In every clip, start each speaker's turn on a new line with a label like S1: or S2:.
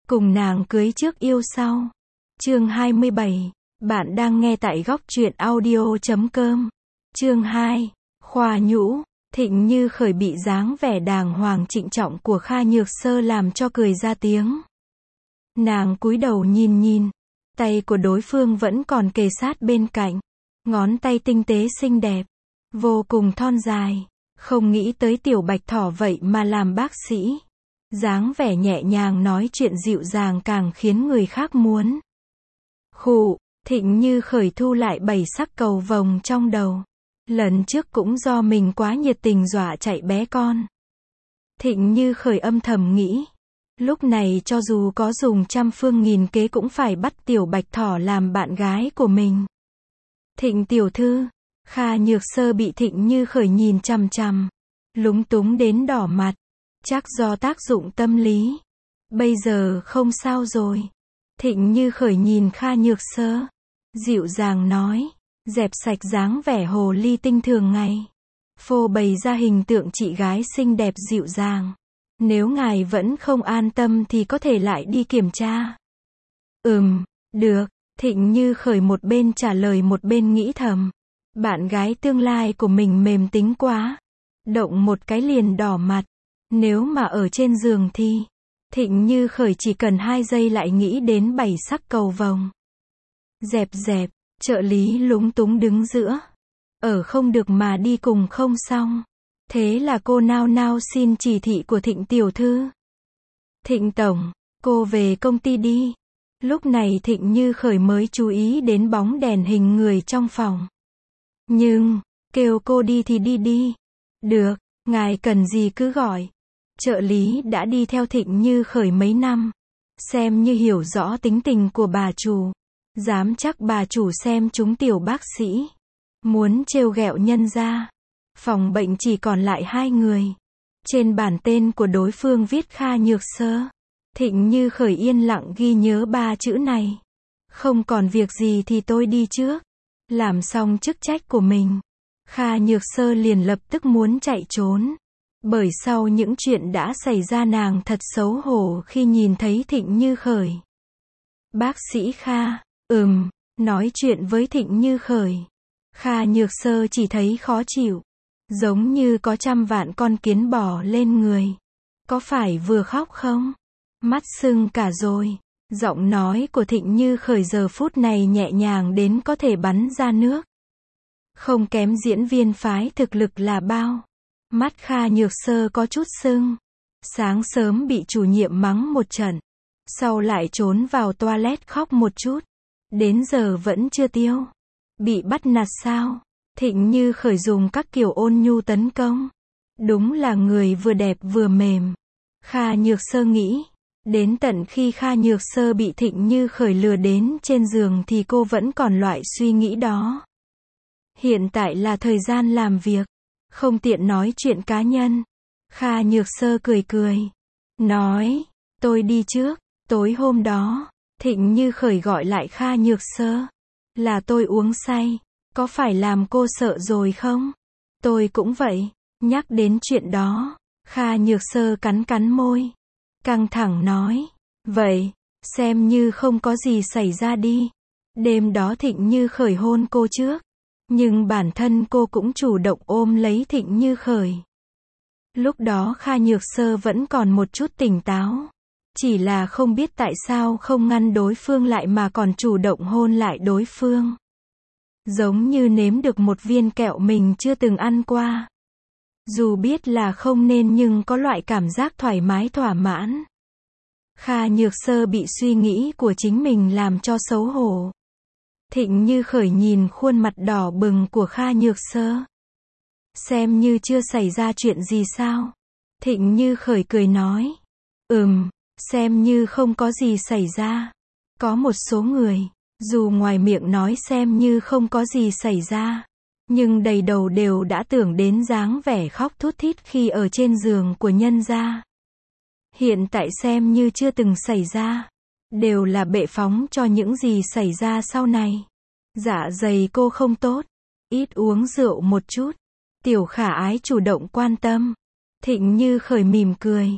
S1: Cùng nàng cưới trước yêu sau. Chương 27. Bạn đang nghe tại góc truyện audio.com. Chương 2. Khoa nhũ. Thịnh Như Khởi bị dáng vẻ đàng hoàng trịnh trọng của Kha Nhược Sơ làm cho cười ra tiếng. Nàng cúi đầu nhìn nhìn. Tay của đối phương vẫn còn kề sát bên cạnh. Ngón tay tinh tế xinh đẹp. Vô cùng thon dài. Không nghĩ tới tiểu bạch thỏ vậy mà làm bác sĩ. Dáng vẻ nhẹ nhàng nói chuyện dịu dàng càng khiến người khác muốn. Khụ, Thịnh Như Khởi thu lại 7 sắc cầu vồng trong đầu. Lần trước cũng do mình quá nhiệt tình dọa chạy bé con. Thịnh Như Khởi âm thầm nghĩ. Lúc này cho dù có dùng trăm phương nghìn kế cũng phải bắt tiểu bạch thỏ làm bạn gái của mình. Thịnh tiểu thư, Kha Nhược Sơ bị Thịnh Như Khởi nhìn chằm chằm. Lúng túng đến đỏ mặt. Chắc do tác dụng tâm lý. Bây giờ không sao rồi. Thịnh Như Khởi nhìn Kha Nhược Sơ. Dịu dàng nói. Dẹp sạch dáng vẻ hồ ly tinh thường ngày. Phô bày ra hình tượng chị gái xinh đẹp dịu dàng. Nếu ngài vẫn không an tâm thì có thể lại đi kiểm tra. Được. Thịnh Như Khởi một bên trả lời một bên nghĩ thầm. Bạn gái tương lai của mình mềm tính quá. Động một cái liền đỏ mặt. Nếu mà ở trên giường thì, Thịnh Như Khởi chỉ cần 2 giây lại nghĩ đến 7 sắc cầu vồng. Dẹp, trợ lý lúng túng đứng giữa. Ở không được mà đi cùng không xong. Thế là cô nao nao xin chỉ thị của Thịnh tiểu thư. Thịnh tổng, cô về công ty đi. Lúc này Thịnh Như Khởi mới chú ý đến bóng đèn hình người trong phòng. Nhưng, kêu cô đi thì đi. Được, ngài cần gì cứ gọi. Trợ lý đã đi theo Thịnh Như Khởi mấy năm. Xem như hiểu rõ tính tình của bà chủ. Dám chắc bà chủ xem chúng tiểu bác sĩ. Muốn trêu ghẹo nhân ra. Phòng bệnh chỉ còn lại 2 người. Trên bản tên của đối phương viết Kha Nhược Sơ. Thịnh Như Khởi yên lặng ghi nhớ 3 chữ này. Không còn việc gì thì tôi đi trước. Làm xong chức trách của mình. Kha Nhược Sơ liền lập tức muốn chạy trốn. Bởi sau những chuyện đã xảy ra nàng thật xấu hổ khi nhìn thấy Thịnh Như Khởi. Bác sĩ Kha, nói chuyện với Thịnh Như Khởi. Kha Nhược Sơ chỉ thấy khó chịu. Giống như có trăm vạn con kiến bò lên người. Có phải vừa khóc không? Mắt sưng cả rồi. Giọng nói của Thịnh Như Khởi giờ phút này nhẹ nhàng đến có thể bắn ra nước. Không kém diễn viên phái thực lực là bao. Mắt Kha Nhược Sơ có chút sưng. Sáng sớm bị chủ nhiệm mắng một trận. Sau lại trốn vào toilet khóc một chút. Đến giờ vẫn chưa tiêu. Bị bắt nạt sao? Thịnh Như Khởi dùng các kiểu ôn nhu tấn công. Đúng là người vừa đẹp vừa mềm. Kha Nhược Sơ nghĩ. Đến tận khi Kha Nhược Sơ bị Thịnh Như Khởi lừa đến trên giường thì cô vẫn còn loại suy nghĩ đó. Hiện tại là thời gian làm việc. Không tiện nói chuyện cá nhân. Kha Nhược Sơ cười. Nói, tôi đi trước. Tối hôm đó, Thịnh Như Khởi gọi lại Kha Nhược Sơ. Là tôi uống say. Có phải làm cô sợ rồi không? Tôi cũng vậy. Nhắc đến chuyện đó, Kha Nhược Sơ cắn môi. Căng thẳng nói. Vậy, xem như không có gì xảy ra đi. Đêm đó Thịnh Như Khởi hôn cô trước. Nhưng bản thân cô cũng chủ động ôm lấy Thịnh Như Khởi. Lúc đó Kha Nhược Sơ vẫn còn một chút tỉnh táo. Chỉ là không biết tại sao không ngăn đối phương lại mà còn chủ động hôn lại đối phương. Giống như nếm được một viên kẹo mình chưa từng ăn qua. Dù biết là không nên nhưng có loại cảm giác thoải mái thỏa mãn. Kha Nhược Sơ bị suy nghĩ của chính mình làm cho xấu hổ. Thịnh Như Khởi nhìn khuôn mặt đỏ bừng của Kha Nhược Sơ. Xem như chưa xảy ra chuyện gì sao? Thịnh Như Khởi cười nói. Xem như không có gì xảy ra. Có một số người, dù ngoài miệng nói xem như không có gì xảy ra, nhưng đầy đầu đều đã tưởng đến dáng vẻ khóc thút thít khi ở trên giường của nhân gia. Hiện tại xem như chưa từng xảy ra. Đều là bệ phóng cho những gì xảy ra sau này. Dạ dày cô không tốt. Ít uống rượu một chút. Tiểu Khả Ái chủ động quan tâm. Thịnh Như Khởi mỉm cười.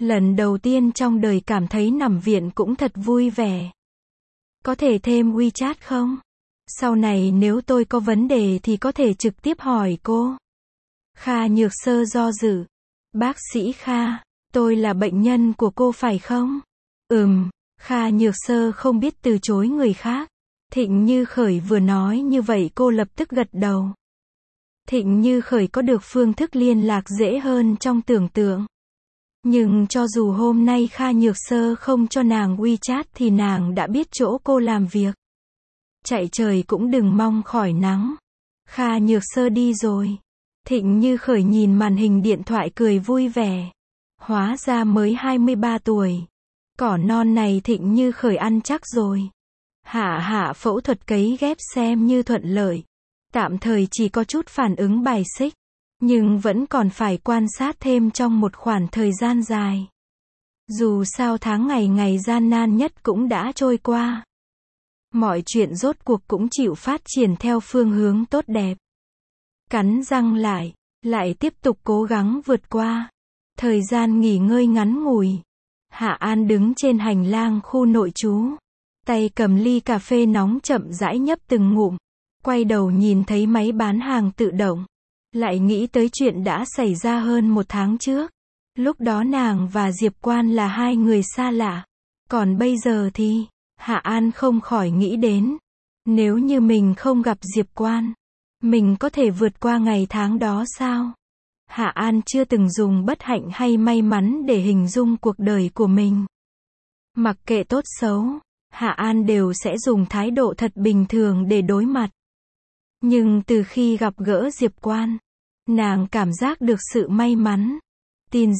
S1: Lần đầu tiên trong đời cảm thấy nằm viện cũng thật vui vẻ. Có thể thêm WeChat không? Sau này nếu tôi có vấn đề thì có thể trực tiếp hỏi cô. Kha Nhược Sơ do dự. Bác sĩ Kha, tôi là bệnh nhân của cô phải không? Kha Nhược Sơ không biết từ chối người khác. Thịnh Như Khởi vừa nói như vậy cô lập tức gật đầu. Thịnh Như Khởi có được phương thức liên lạc dễ hơn trong tưởng tượng. Nhưng cho dù hôm nay Kha Nhược Sơ không cho nàng WeChat thì nàng đã biết chỗ cô làm việc. Chạy trời cũng đừng mong khỏi nắng. Kha Nhược Sơ đi rồi. Thịnh Như Khởi nhìn màn hình điện thoại cười vui vẻ. Hóa ra mới 23 tuổi. Cỏ non này Thịnh Như Khởi ăn chắc rồi. Hạ phẫu thuật cấy ghép xem như thuận lợi. Tạm thời chỉ có chút phản ứng bài xích. Nhưng vẫn còn phải quan sát thêm trong một khoảng thời gian dài. Dù sao tháng ngày gian nan nhất cũng đã trôi qua. Mọi chuyện rốt cuộc cũng chịu phát triển theo phương hướng tốt đẹp. Cắn răng lại tiếp tục cố gắng vượt qua. Thời gian nghỉ ngơi ngắn ngủi. Hạ An đứng trên hành lang khu nội trú. Tay cầm ly cà phê nóng chậm rãi nhấp từng ngụm. Quay đầu nhìn thấy máy bán hàng tự động. Lại nghĩ tới chuyện đã xảy ra hơn một tháng trước. Lúc đó nàng và Diệp Quan là hai người xa lạ. Còn bây giờ thì, Hạ An không khỏi nghĩ đến. Nếu như mình không gặp Diệp Quan, mình có thể vượt qua ngày tháng đó sao? Hạ An chưa từng dùng bất hạnh hay may mắn để hình dung cuộc đời của mình. Mặc kệ tốt xấu, Hạ An đều sẽ dùng thái độ thật bình thường để đối mặt. Nhưng từ khi gặp gỡ Diệp Quan, nàng cảm giác được sự may mắn. Tin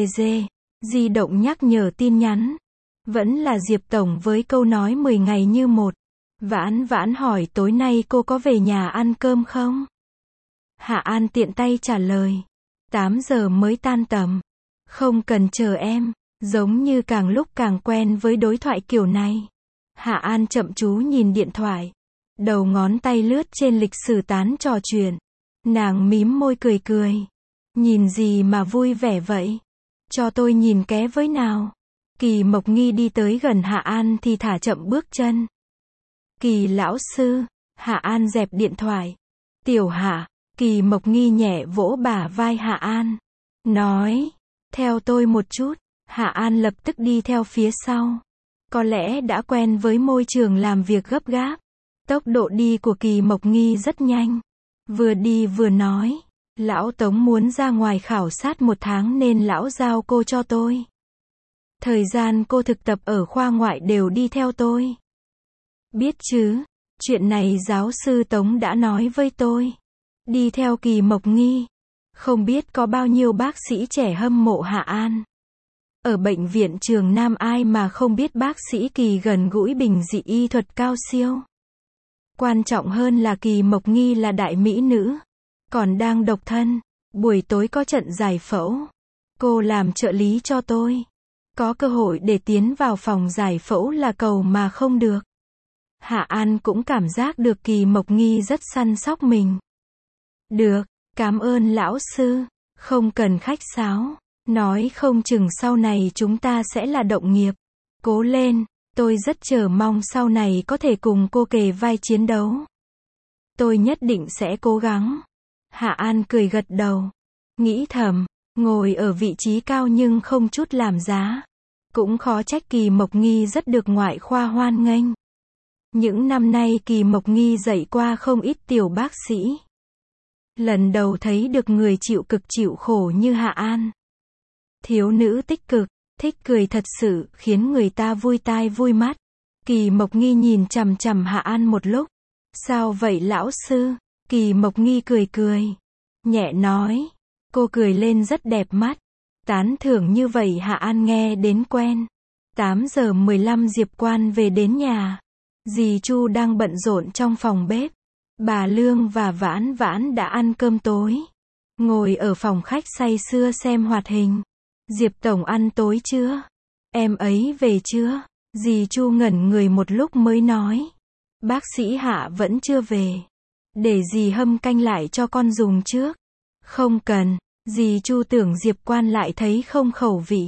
S1: di động nhắc nhở tin nhắn. Vẫn là Diệp Tổng với câu nói 10 ngày như một. Vãn hỏi tối nay cô có về nhà ăn cơm không? Hạ An tiện tay trả lời. 8 giờ mới tan tầm. Không cần chờ em. Giống như càng lúc càng quen với đối thoại kiểu này. Hạ An chậm chú nhìn điện thoại. Đầu ngón tay lướt trên lịch sử tán trò chuyện. Nàng mím môi cười. Nhìn gì mà vui vẻ vậy? Cho tôi nhìn ké với nào. Kỳ Mộc Nghi đi tới gần Hạ An thì thả chậm bước chân. Kỳ lão sư. Hạ An dẹp điện thoại. Tiểu Hạ. Kỳ Mộc Nghi nhẹ vỗ bả vai Hạ An. Nói. Theo tôi một chút. Hạ An lập tức đi theo phía sau. Có lẽ đã quen với môi trường làm việc gấp gáp. Tốc độ đi của Kỳ Mộc Nghi rất nhanh. Vừa đi vừa nói. Lão Tống muốn ra ngoài khảo sát 1 tháng nên lão giao cô cho tôi. Thời gian cô thực tập ở khoa ngoại đều đi theo tôi. Biết chứ, chuyện này giáo sư Tống đã nói với tôi. Đi theo Kỳ Mộc Nghi. Không biết có bao nhiêu bác sĩ trẻ hâm mộ Hạ An. Ở bệnh viện Trường Nam ai mà không biết bác sĩ Kỳ gần gũi bình dị y thuật cao siêu. Quan trọng hơn là Kỳ Mộc Nghi là đại mỹ nữ. Còn đang độc thân. Buổi tối có trận giải phẫu. Cô làm trợ lý cho tôi. Có cơ hội để tiến vào phòng giải phẫu là cầu mà không được. Hạ An cũng cảm giác được Kỳ Mộc Nghi rất săn sóc mình. Được, cảm ơn lão sư. Không cần khách sáo. Nói không chừng sau này chúng ta sẽ là đồng nghiệp. Cố lên, tôi rất chờ mong sau này có thể cùng cô kề vai chiến đấu. Tôi nhất định sẽ cố gắng. Hạ An cười gật đầu. Nghĩ thầm, ngồi ở vị trí cao nhưng không chút làm giá. Cũng khó trách Kỳ Mộc Nghi rất được ngoại khoa hoan nghênh. Những năm nay Kỳ Mộc Nghi dạy qua không ít tiểu bác sĩ. Lần đầu thấy được người chịu cực chịu khổ như Hạ An. Thiếu nữ tích cực, thích cười thật sự, khiến người ta vui tai vui mắt. Kỳ Mộc Nghi nhìn chằm chằm Hạ An một lúc. Sao vậy lão sư? Kỳ Mộc Nghi cười. Nhẹ nói. Cô cười lên rất đẹp mắt. Tán thưởng như vậy Hạ An nghe đến quen. 8 giờ 15 Diệp Quan về đến nhà. Dì Chu đang bận rộn trong phòng bếp. Bà Lương và Vãn đã ăn cơm tối. Ngồi ở phòng khách say sưa xem hoạt hình. Diệp Tổng ăn tối chưa? Em ấy về chưa? Dì Chu ngẩn người một lúc mới nói. Bác sĩ Hạ vẫn chưa về. Để dì hâm canh lại cho con dùng trước. Không cần. Dì Chu tưởng Diệp Quan lại thấy không khẩu vị.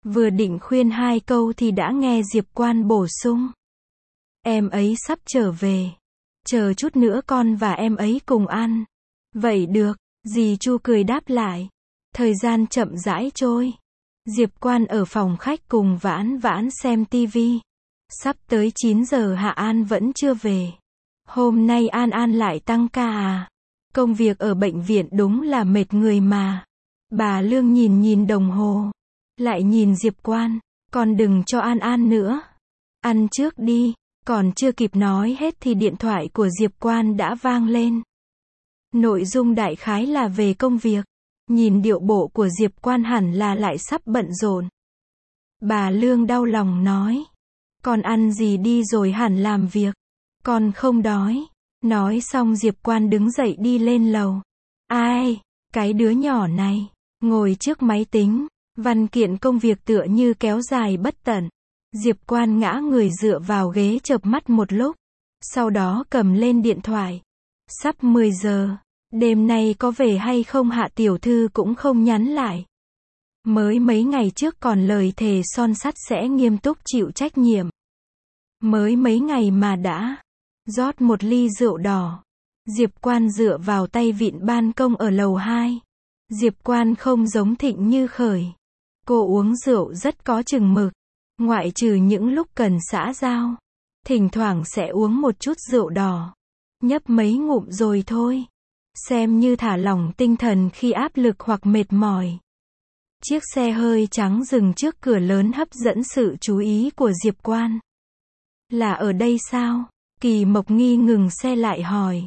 S1: Vừa định khuyên 2 câu thì đã nghe Diệp Quan bổ sung. Em ấy sắp trở về. Chờ chút nữa con và em ấy cùng ăn. Vậy được, dì Chu cười đáp lại. Thời gian chậm rãi trôi. Diệp Quan ở phòng khách cùng Vãn Vãn xem tivi. Sắp tới 9 giờ Hạ An vẫn chưa về. Hôm nay An An lại tăng ca à? Công việc ở bệnh viện đúng là mệt người mà. Bà Lương nhìn đồng hồ. Lại nhìn Diệp Quan. Con đừng cho An An nữa. Ăn trước đi. Còn chưa kịp nói hết thì điện thoại của Diệp Quan đã vang lên. Nội dung đại khái là về công việc. Nhìn điệu bộ của Diệp Quan hẳn là lại sắp bận rộn. Bà Lương đau lòng nói. Con ăn gì đi rồi hẳn làm việc. Con không đói. Nói xong Diệp Quan đứng dậy đi lên lầu. Ai? Cái đứa nhỏ này. Ngồi trước máy tính. Văn kiện công việc tựa như kéo dài bất tận. Diệp Quan ngã người dựa vào ghế chợp mắt một lúc. Sau đó cầm lên điện thoại. Sắp 10 giờ. Đêm nay có về hay không Hạ tiểu thư cũng không nhắn lại. Mới mấy ngày trước còn lời thề son sắt sẽ nghiêm túc chịu trách nhiệm. Mới mấy ngày mà đã. Rót một ly rượu đỏ. Diệp Quan dựa vào tay vịn ban công ở lầu 2. Diệp Quan không giống Thịnh Như Khởi. Cô uống rượu rất có chừng mực. Ngoại trừ những lúc cần xã giao. Thỉnh thoảng sẽ uống một chút rượu đỏ. Nhấp mấy ngụm rồi thôi. Xem như thả lỏng tinh thần khi áp lực hoặc mệt mỏi. Chiếc xe hơi trắng dừng trước cửa lớn hấp dẫn sự chú ý của Diệp Quan. Là ở đây sao? Kỳ Mộc Nghi ngừng xe lại hỏi.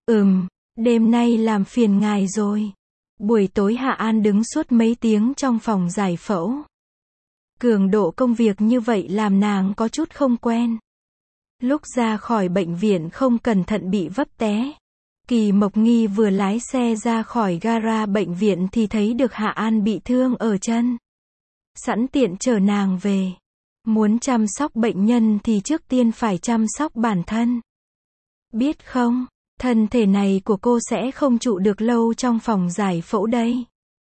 S1: Đêm nay làm phiền ngài rồi. Buổi tối Hạ An đứng suốt mấy tiếng trong phòng giải phẫu. Cường độ công việc như vậy làm nàng có chút không quen. Lúc ra khỏi bệnh viện không cẩn thận bị vấp té. Kỳ Mộc Nghi vừa lái xe ra khỏi gara bệnh viện thì thấy được Hạ An bị thương ở chân. Sẵn tiện chở nàng về. Muốn chăm sóc bệnh nhân thì trước tiên phải chăm sóc bản thân. Biết không, thân thể này của cô sẽ không trụ được lâu trong phòng giải phẫu đây.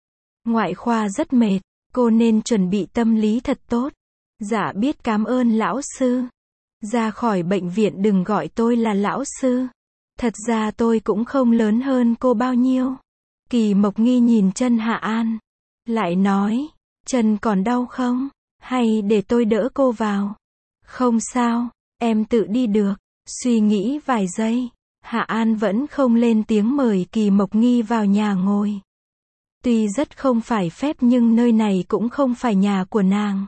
S1: Ngoại khoa rất mệt, cô nên chuẩn bị tâm lý thật tốt. Dạ biết, cảm ơn lão sư. Ra khỏi bệnh viện đừng gọi tôi là lão sư. Thật ra tôi cũng không lớn hơn cô bao nhiêu. Kỳ Mộc Nghi nhìn chân Hạ An. Lại nói, chân còn đau không? Hay để tôi đỡ cô vào? Không sao, em tự đi được. Suy nghĩ vài giây. Hạ An vẫn không lên tiếng mời Kỳ Mộc Nghi vào nhà ngồi. Tuy rất không phải phép nhưng nơi này cũng không phải nhà của nàng.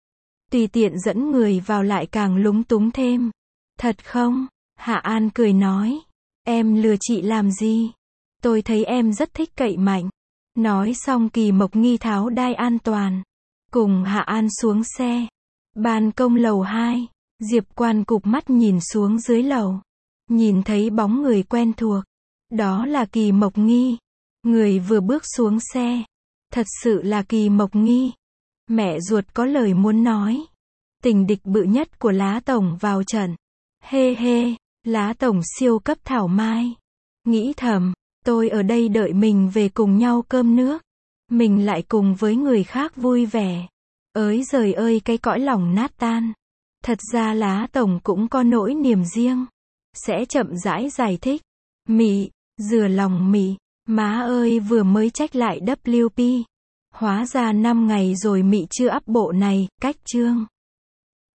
S1: Tùy tiện dẫn người vào lại càng lúng túng thêm. Thật không? Hạ An cười nói. Em lừa chị làm gì? Tôi thấy em rất thích cậy mạnh. Nói xong Kỳ Mộc Nghi tháo đai an toàn. Cùng Hạ An xuống xe. Ban công lầu 2. Diệp Quan cụp mắt nhìn xuống dưới lầu. Nhìn thấy bóng người quen thuộc. Đó là Kỳ Mộc Nghi. Người vừa bước xuống xe. Thật sự là Kỳ Mộc Nghi. Mẹ ruột có lời muốn nói. Tình địch bự nhất của Lá Tổng vào trận. Hê hê, Lá Tổng siêu cấp thảo mai. Nghĩ thầm, tôi ở đây đợi mình về cùng nhau cơm nước. Mình lại cùng với người khác vui vẻ. Ới giời ơi, cái cõi lòng nát tan. Thật ra Lá Tổng cũng có nỗi niềm riêng. Sẽ chậm rãi giải thích. Mị, rửa lòng mị. Má ơi, vừa mới check lại WP. Hóa ra 5 ngày rồi mị chưa up bộ này, cách chương.